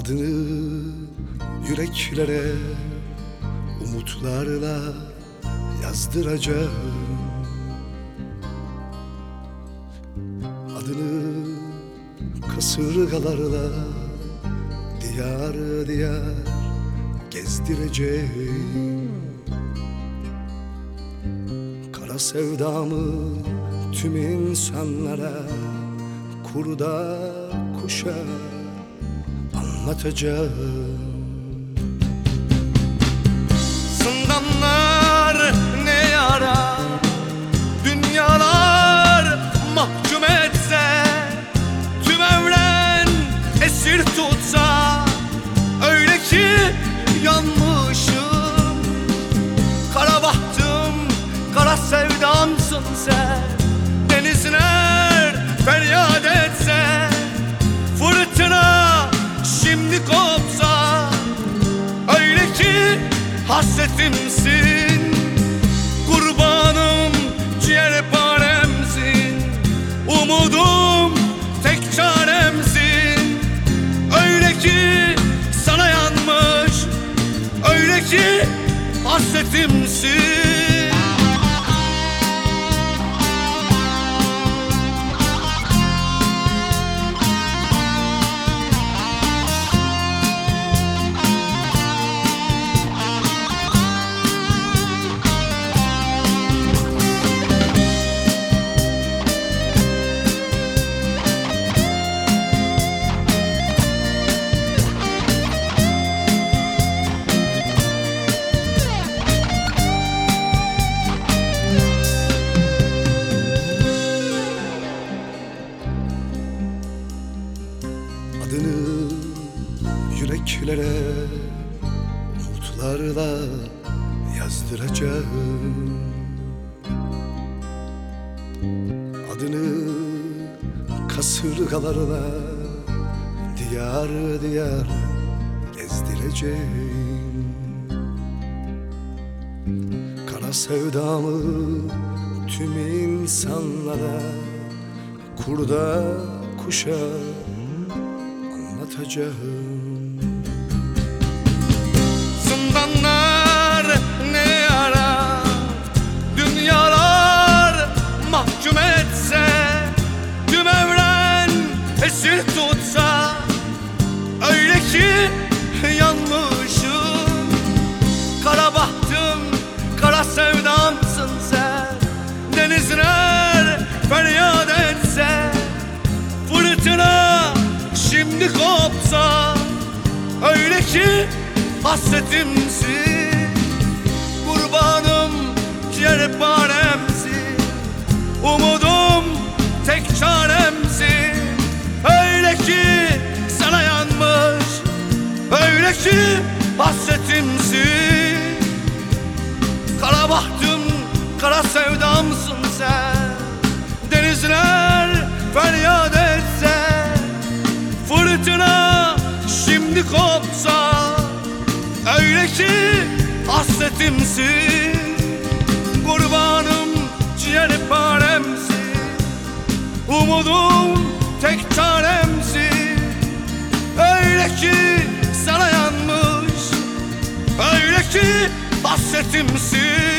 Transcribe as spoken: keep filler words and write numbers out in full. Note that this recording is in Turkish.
Adını yüreklere umutlarla yazdıracağım. Adını kasırgalarla diyar diyar gezdireceğim. Kara sevdamı tüm insanlara, kurda kuşa anlatacağım. Zindanlar ne yara, dünyalar mahkum etse, tüm evren esir tutsa, öyle ki yanmışım. Kara bahtım, kara sevdamsın sen. Denizler feryat etse, fırtına şimdi kopsa, öyle ki hasretimsin. Kurbanım, ciğerparemsin, umudum, tek çaremsin. Öyle ki sana yanmış, öyle ki hasretimsin. Adını yüreklere umutlarla yazdıracağım. Adını kasırgalarla diyar diyar gezdireceğim. Kara sevdamı tüm insanlara, kurda kuşa anlatacağım. Zindanlar ne yara, dünyalar mahkum etse, tüm evren esir tutsa, öyle ki yanmışım. Kara bahtım, kara sevdamsın sen. Denizler feryat etse, fırtına şimdi kopsa, öyle ki hasretimsin. Kurbanım, ciğerparemsin, umudum, tek çaremsin. Öyle ki sana yanmış, öyle ki hasretimsin. Kara bahtım, kara sevdamsın sen. Denizler feryat etse, fırtına şimdi kopsa, öyle ki hasretimsin. Kurbanım, ciğerparemsin, umudum, tek çaremsin. Öyle ki sana yanmış, öyle ki hasretimsin.